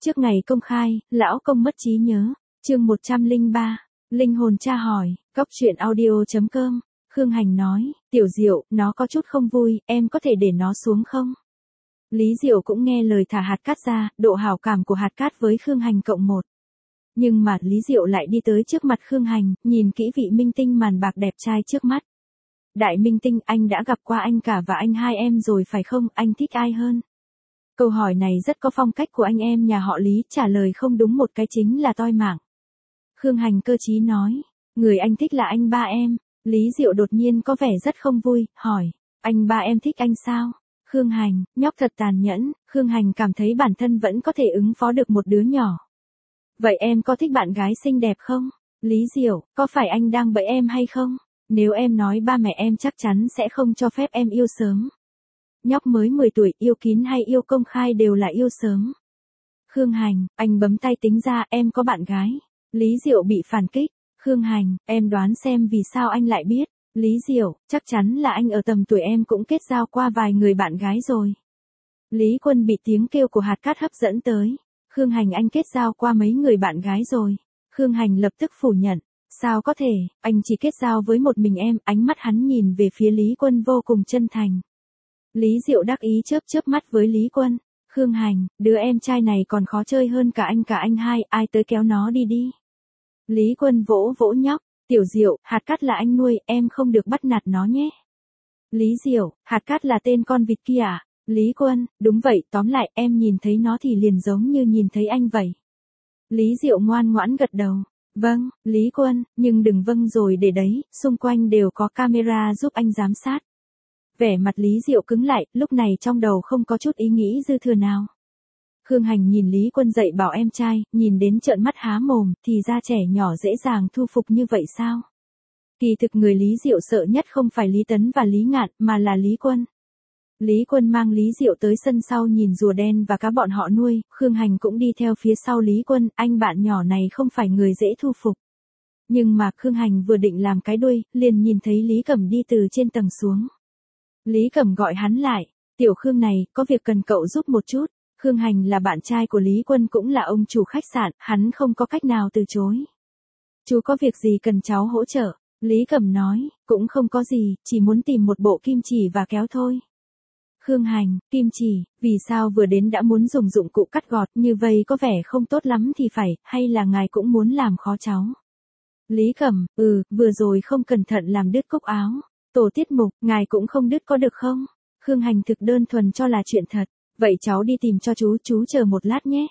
Trước ngày công khai, lão công mất trí nhớ. Chương 103. Linh hồn tra hỏi. Góc truyện audio.com. Khương Hành nói, Tiểu Diệu, nó có chút không vui, em có thể để nó xuống không? Lý Diệu cũng nghe lời thả hạt cát ra, độ hảo cảm của hạt cát với Khương Hành cộng 1. Nhưng mà Lý Diệu lại đi tới trước mặt Khương Hành, nhìn kỹ vị minh tinh màn bạc đẹp trai trước mắt. Đại minh tinh, anh đã gặp qua anh cả và anh hai em rồi phải không, anh thích ai hơn? Câu hỏi này rất có phong cách của anh em nhà họ Lý, trả lời không đúng một cái chính là toi mạng. Khương Hành cơ trí nói, người anh thích là anh ba em. Lý Diệu đột nhiên có vẻ rất không vui, hỏi, anh ba em thích anh sao? Khương Hành, nhóc thật tàn nhẫn. Khương Hành cảm thấy bản thân vẫn có thể ứng phó được một đứa nhỏ. Vậy em có thích bạn gái xinh đẹp không? Lý Diệu, có phải anh đang bẫy em hay không? Nếu em nói ba mẹ em chắc chắn sẽ không cho phép em yêu sớm. Nhóc mới 10 tuổi, yêu kín hay yêu công khai đều là yêu sớm. Khương Hành, anh bấm tay tính ra em có bạn gái. Lý Diệu bị phản kích. Khương Hành, em đoán xem vì sao anh lại biết. Lý Diệu, chắc chắn là anh ở tầm tuổi em cũng kết giao qua vài người bạn gái rồi. Lý Quân bị tiếng kêu của hạt cát hấp dẫn tới. Khương Hành, anh kết giao qua mấy người bạn gái rồi. Khương Hành lập tức phủ nhận. Sao có thể, anh chỉ kết giao với một mình em. Ánh mắt hắn nhìn về phía Lý Quân vô cùng chân thành. Lý Diệu đắc ý chớp chớp mắt với Lý Quân. Khương Hành, đứa em trai này còn khó chơi hơn cả anh hai, ai tới kéo nó đi đi. Lý Quân vỗ vỗ nhóc. Tiểu Diệu, hạt cát là anh nuôi, em không được bắt nạt nó nhé. Lý Diệu, hạt cát là tên con vịt kia à? Lý Quân, đúng vậy, tóm lại em nhìn thấy nó thì liền giống như nhìn thấy anh vậy. Lý Diệu ngoan ngoãn gật đầu. Vâng, Lý Quân, nhưng đừng vâng rồi để đấy, xung quanh đều có camera giúp anh giám sát. Vẻ mặt Lý Diệu cứng lại, lúc này trong đầu không có chút ý nghĩ dư thừa nào. Khương Hành nhìn Lý Quân dạy bảo em trai, nhìn đến trợn mắt há mồm, thì ra trẻ nhỏ dễ dàng thu phục như vậy sao? Kỳ thực người Lý Diệu sợ nhất không phải Lý Tấn và Lý Ngạn, mà là Lý Quân. Lý Quân mang Lý Diệu tới sân sau nhìn rùa đen và cá bọn họ nuôi, Khương Hành cũng đi theo phía sau Lý Quân, anh bạn nhỏ này không phải người dễ thu phục. Nhưng mà Khương Hành vừa định làm cái đuôi, liền nhìn thấy Lý Cẩm đi từ trên tầng xuống. Lý Cẩm gọi hắn lại, Tiểu Khương này, có việc cần cậu giúp một chút. Khương Hành là bạn trai của Lý Quân cũng là ông chủ khách sạn, hắn không có cách nào từ chối. Chú có việc gì cần cháu hỗ trợ? Lý Cẩm nói, cũng không có gì, chỉ muốn tìm một bộ kim chỉ và kéo thôi. Khương Hành, kim chỉ, vì sao vừa đến đã muốn dùng dụng cụ cắt gọt, như vậy có vẻ không tốt lắm thì phải, hay là ngài cũng muốn làm khó cháu? Lý Cẩm, vừa rồi không cẩn thận làm đứt cúc áo. Tổ tiết mục, ngài cũng không đứt có được không? Khương Hành thực đơn thuần cho là chuyện thật. Vậy cháu đi tìm cho chú chờ một lát nhé.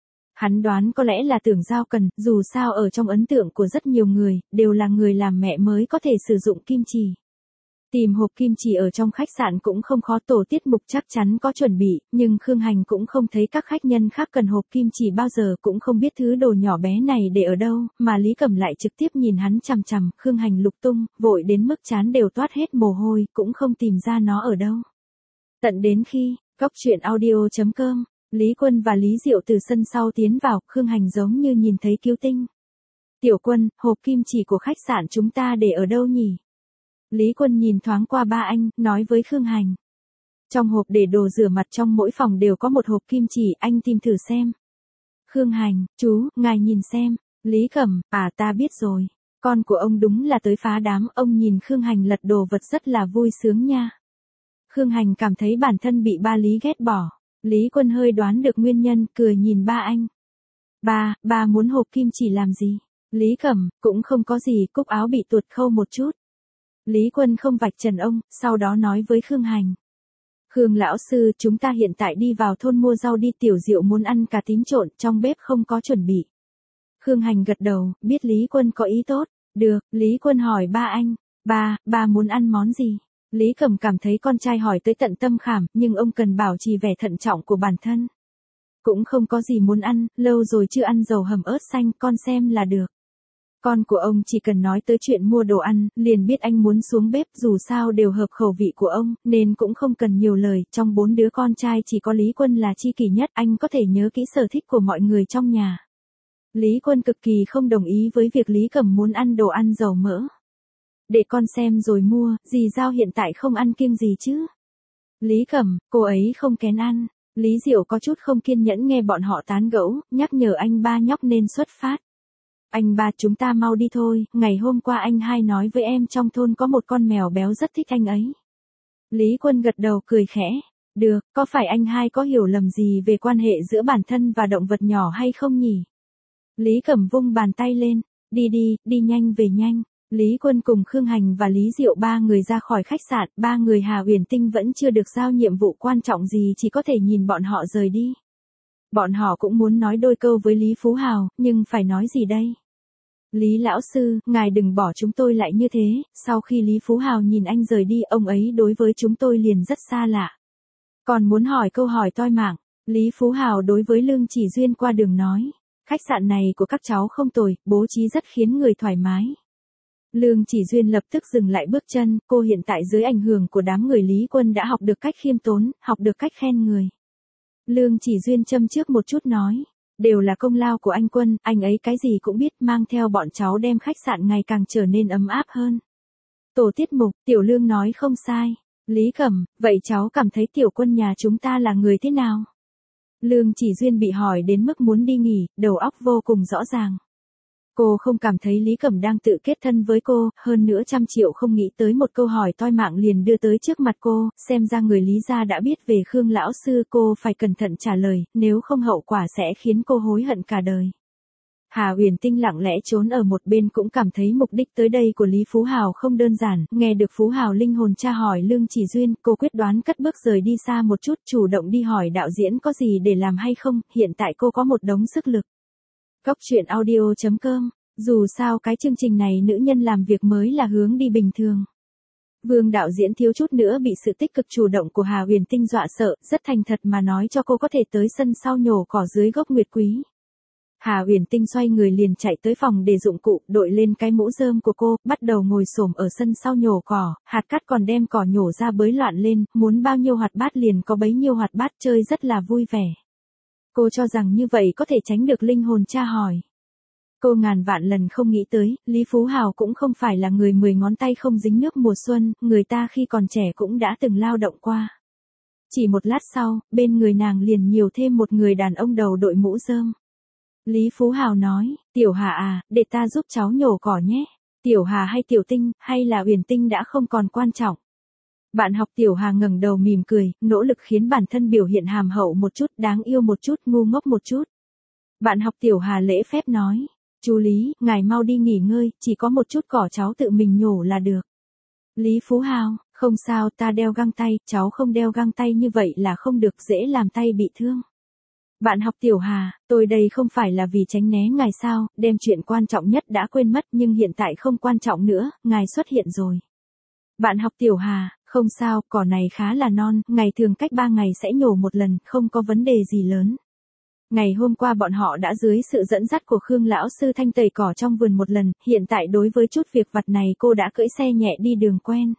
Hắn đoán có lẽ là Tưởng Giao cần, dù sao ở trong ấn tượng của rất nhiều người, đều là người làm mẹ mới có thể sử dụng kim chỉ. Tìm hộp kim chỉ ở trong khách sạn cũng không khó, tổ tiết mục chắc chắn có chuẩn bị, nhưng Khương Hành cũng không thấy các khách nhân khác cần hộp kim chỉ bao giờ, cũng không biết thứ đồ nhỏ bé này để ở đâu, mà Lý Cẩm lại trực tiếp nhìn hắn chằm chằm, Khương Hành lục tung, vội đến mức trán đều toát hết mồ hôi, cũng không tìm ra nó ở đâu. Tận đến khi, góc truyện audio.com, Lý Quân và Lý Diệu từ sân sau tiến vào, Khương Hành giống như nhìn thấy cứu tinh. Tiểu Quân, hộp kim chỉ của khách sạn chúng ta để ở đâu nhỉ? Lý Quân nhìn thoáng qua ba anh, nói với Khương Hành. Trong hộp để đồ rửa mặt trong mỗi phòng đều có một hộp kim chỉ, anh tìm thử xem. Khương Hành, chú, ngài nhìn xem. Lý Cẩm, ta biết rồi. Con của ông đúng là tới phá đám, ông nhìn Khương Hành lật đồ vật rất là vui sướng nha. Khương Hành cảm thấy bản thân bị ba Lý ghét bỏ. Lý Quân hơi đoán được nguyên nhân, cười nhìn ba anh. Ba muốn hộp kim chỉ làm gì? Lý Cẩm, cũng không có gì, cúc áo bị tuột khâu một chút. Lý Quân không vạch trần ông, sau đó nói với Khương Hành. Khương lão sư, chúng ta hiện tại đi vào thôn mua rau đi, Tiểu Diệu muốn ăn cà tím trộn, trong bếp không có chuẩn bị. Khương Hành gật đầu, biết Lý Quân có ý tốt. Được, Lý Quân hỏi ba anh. Ba muốn ăn món gì? Lý Cẩm cảm thấy con trai hỏi tới tận tâm khảm, nhưng ông cần bảo trì vẻ thận trọng của bản thân. Cũng không có gì muốn ăn, lâu rồi chưa ăn dầu hầm ớt xanh, con xem là được. Con của ông chỉ cần nói tới chuyện mua đồ ăn, liền biết anh muốn xuống bếp, dù sao đều hợp khẩu vị của ông, nên cũng không cần nhiều lời, trong 4 đứa con trai chỉ có Lý Quân là chi kỷ nhất, anh có thể nhớ kỹ sở thích của mọi người trong nhà. Lý Quân cực kỳ không đồng ý với việc Lý Cẩm muốn ăn đồ ăn dầu mỡ. Để con xem rồi mua, dì Giao hiện tại không ăn kiêng gì chứ. Lý Cẩm, cô ấy không kén ăn. Lý Diệu có chút không kiên nhẫn nghe bọn họ tán gẫu, nhắc nhở anh ba nhóc nên xuất phát. Anh ba chúng ta mau đi thôi, ngày hôm qua anh hai nói với em trong thôn có một con mèo béo rất thích anh ấy. Lý Quân gật đầu cười khẽ. Được, có phải anh hai có hiểu lầm gì về quan hệ giữa bản thân và động vật nhỏ hay không nhỉ? Lý Cẩm vung bàn tay lên. Đi đi, đi nhanh về nhanh. Lý Quân cùng Khương Hành và Lý Diệu ba người ra khỏi khách sạn, ba người Hà Uyển Tinh vẫn chưa được giao nhiệm vụ quan trọng gì chỉ có thể nhìn bọn họ rời đi. Bọn họ cũng muốn nói đôi câu với Lý Phú Hào, nhưng phải nói gì đây? Lý lão sư, ngài đừng bỏ chúng tôi lại như thế, sau khi Lý Phú Hào nhìn anh rời đi, ông ấy đối với chúng tôi liền rất xa lạ. Còn muốn hỏi câu hỏi toi mạng, Lý Phú Hào đối với Lương Chỉ Duyên qua đường nói, khách sạn này của các cháu không tồi, bố trí rất khiến người thoải mái. Lương Chỉ Duyên lập tức dừng lại bước chân, cô hiện tại dưới ảnh hưởng của đám người Lý Quân đã học được cách khiêm tốn, học được cách khen người. Lương Chỉ Duyên châm trước một chút nói, đều là công lao của anh Quân, anh ấy cái gì cũng biết, mang theo bọn cháu đem khách sạn ngày càng trở nên ấm áp hơn. Tổ tiết mục, Tiểu Lương nói không sai. Lý Cẩm, vậy cháu cảm thấy Tiểu Quân nhà chúng ta là người thế nào? Lương Chỉ Duyên bị hỏi đến mức muốn đi nghỉ, đầu óc vô cùng rõ ràng. Cô không cảm thấy Lý Cẩm đang tự kết thân với cô, hơn nữa 100 triệu không nghĩ tới một câu hỏi toi mạng liền đưa tới trước mặt cô, xem ra người Lý gia đã biết về Khương lão sư, cô phải cẩn thận trả lời, nếu không hậu quả sẽ khiến cô hối hận cả đời. Hà Uyển Tinh lặng lẽ trốn ở một bên cũng cảm thấy mục đích tới đây của Lý Phú Hào không đơn giản, nghe được Phú Hào linh hồn tra hỏi Lương Chỉ Duyên, cô quyết đoán cất bước rời đi xa một chút, chủ động đi hỏi đạo diễn có gì để làm hay không, hiện tại cô có một đống sức lực. Cóc truyện audio.com, dù sao cái chương trình này nữ nhân làm việc mới là hướng đi bình thường. Vương đạo diễn thiếu chút nữa bị sự tích cực chủ động của Hà Uyển Tinh dọa sợ, rất thành thật mà nói cho cô có thể tới sân sau nhổ cỏ dưới gốc nguyệt quý. Hà Uyển Tinh xoay người liền chạy tới phòng để dụng cụ, đội lên cái mũ rơm của cô, bắt đầu ngồi xổm ở sân sau nhổ cỏ, hạt cát còn đem cỏ nhổ ra bới loạn lên, muốn bao nhiêu hoạt bát liền có bấy nhiêu hoạt bát, chơi rất là vui vẻ. Cô cho rằng như vậy có thể tránh được linh hồn tra hỏi. Cô ngàn vạn lần không nghĩ tới, Lý Phú Hào cũng không phải là người 10 ngón tay không dính nước mùa xuân, người ta khi còn trẻ cũng đã từng lao động qua. Chỉ một lát sau, bên người nàng liền nhiều thêm một người đàn ông đầu đội mũ rơm. Lý Phú Hào nói, Tiểu Hà à, để ta giúp cháu nhổ cỏ nhé. Tiểu Hà hay Tiểu Tinh, hay là Uyển Tinh đã không còn quan trọng. Bạn học Tiểu Hà ngẩng đầu mỉm cười, nỗ lực khiến bản thân biểu hiện hàm hậu một chút, đáng yêu một chút, ngu ngốc một chút. Bạn học Tiểu Hà lễ phép nói, chú Lý, ngài mau đi nghỉ ngơi, chỉ có một chút cỏ cháu tự mình nhổ là được. Lý Phú Hào, không sao, ta đeo găng tay, cháu không đeo găng tay như vậy là không được, dễ làm tay bị thương. Bạn học Tiểu Hà, tôi đây không phải là vì tránh né ngài sao, đem chuyện quan trọng nhất đã quên mất nhưng hiện tại không quan trọng nữa, ngài xuất hiện rồi. Bạn học Tiểu Hà, không sao, cỏ này khá là non, ngày thường cách 3 ngày sẽ nhổ một lần, không có vấn đề gì lớn. Ngày hôm qua bọn họ đã dưới sự dẫn dắt của Khương lão sư thanh tẩy cỏ trong vườn một lần, hiện tại đối với chút việc vặt này cô đã cưỡi xe nhẹ đi đường quen.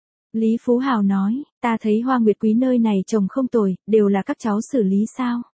Lý Phú Hào nói, ta thấy hoa nguyệt quý nơi này trồng không tồi, đều là các cháu xử lý sao?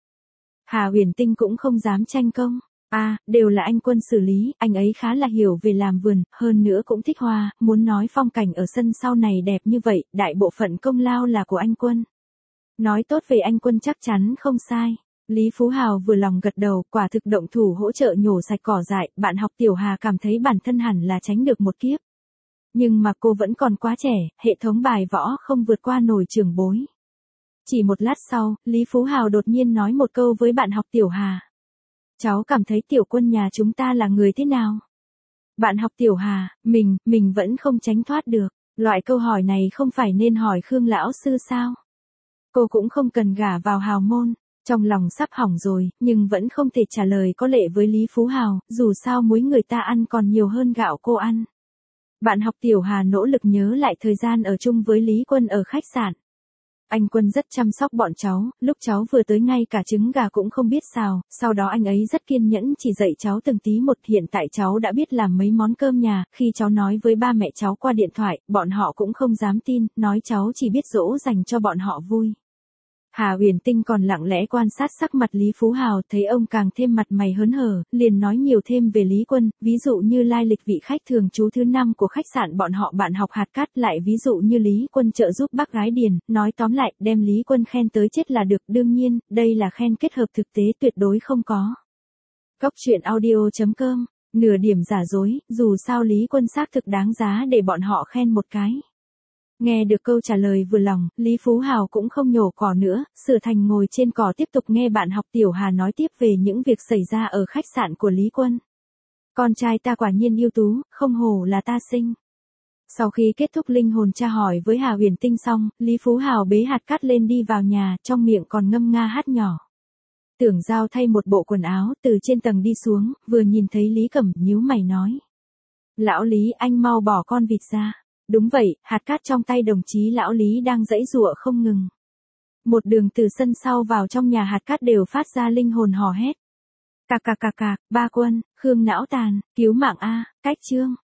Hà Uyển Tinh cũng không dám tranh công. Đều là anh Quân xử lý, anh ấy khá là hiểu về làm vườn, hơn nữa cũng thích hoa, muốn nói phong cảnh ở sân sau này đẹp như vậy, đại bộ phận công lao là của anh Quân. Nói tốt về anh Quân chắc chắn không sai. Lý Phú Hào vừa lòng gật đầu, quả thực động thủ hỗ trợ nhổ sạch cỏ dại, bạn học Tiểu Hà cảm thấy bản thân hẳn là tránh được một kiếp. Nhưng mà cô vẫn còn quá trẻ, hệ thống bài võ không vượt qua nổi trưởng bối. Chỉ một lát sau, Lý Phú Hào đột nhiên nói một câu với bạn học Tiểu Hà. Cháu cảm thấy Tiểu Quân nhà chúng ta là người thế nào? Bạn học Tiểu Hà, mình vẫn không tránh thoát được. Loại câu hỏi này không phải nên hỏi Khương lão sư sao? Cô cũng không cần gả vào hào môn. Trong lòng sắp hỏng rồi, nhưng vẫn không thể trả lời có lệ với Lý Phú Hào, dù sao muối người ta ăn còn nhiều hơn gạo cô ăn. Bạn học Tiểu Hà nỗ lực nhớ lại thời gian ở chung với Lý Quân ở khách sạn. Anh Quân rất chăm sóc bọn cháu, lúc cháu vừa tới ngay cả trứng gà cũng không biết xào, sau đó anh ấy rất kiên nhẫn chỉ dạy cháu từng tí một, hiện tại cháu đã biết làm mấy món cơm nhà, khi cháu nói với ba mẹ cháu qua điện thoại, bọn họ cũng không dám tin, nói cháu chỉ biết dỗ dành cho bọn họ vui. Hà Huyền Tinh còn lặng lẽ quan sát sắc mặt Lý Phú Hào, thấy ông càng thêm mặt mày hớn hở, liền nói nhiều thêm về Lý Quân, ví dụ như lai lịch vị khách thường trú thứ 5 của khách sạn bọn họ bạn học hạt cát, lại ví dụ như Lý Quân trợ giúp bác gái Điền, nói tóm lại, đem Lý Quân khen tới chết là được, đương nhiên, đây là khen kết hợp thực tế tuyệt đối không có. Cốc truyện audio.com, nửa điểm giả dối, dù sao Lý Quân xác thực đáng giá để bọn họ khen một cái. Nghe được câu trả lời vừa lòng, Lý Phú Hào cũng không nhổ cỏ nữa, sửa thành ngồi trên cỏ tiếp tục nghe bạn học Tiểu Hà nói tiếp về những việc xảy ra ở khách sạn của Lý Quân. Con trai ta quả nhiên ưu tú, không hổ là ta sinh. Sau khi kết thúc linh hồn tra hỏi với Hà Huyền Tinh xong, Lý Phú Hào bế hạt cát lên đi vào nhà, trong miệng còn ngâm nga hát nhỏ. Tưởng Giao thay một bộ quần áo, từ trên tầng đi xuống, vừa nhìn thấy Lý Cẩm, nhíu mày nói. Lão Lý, anh mau bỏ con vịt ra. Đúng vậy, hạt cát trong tay đồng chí lão Lý đang giãy giụa không ngừng. Một đường từ sân sau vào trong nhà hạt cát đều phát ra linh hồn hò hét. Cạc cạc cạc cạc, ba Quân, Khương não tàn, cứu mạng a, cách chương.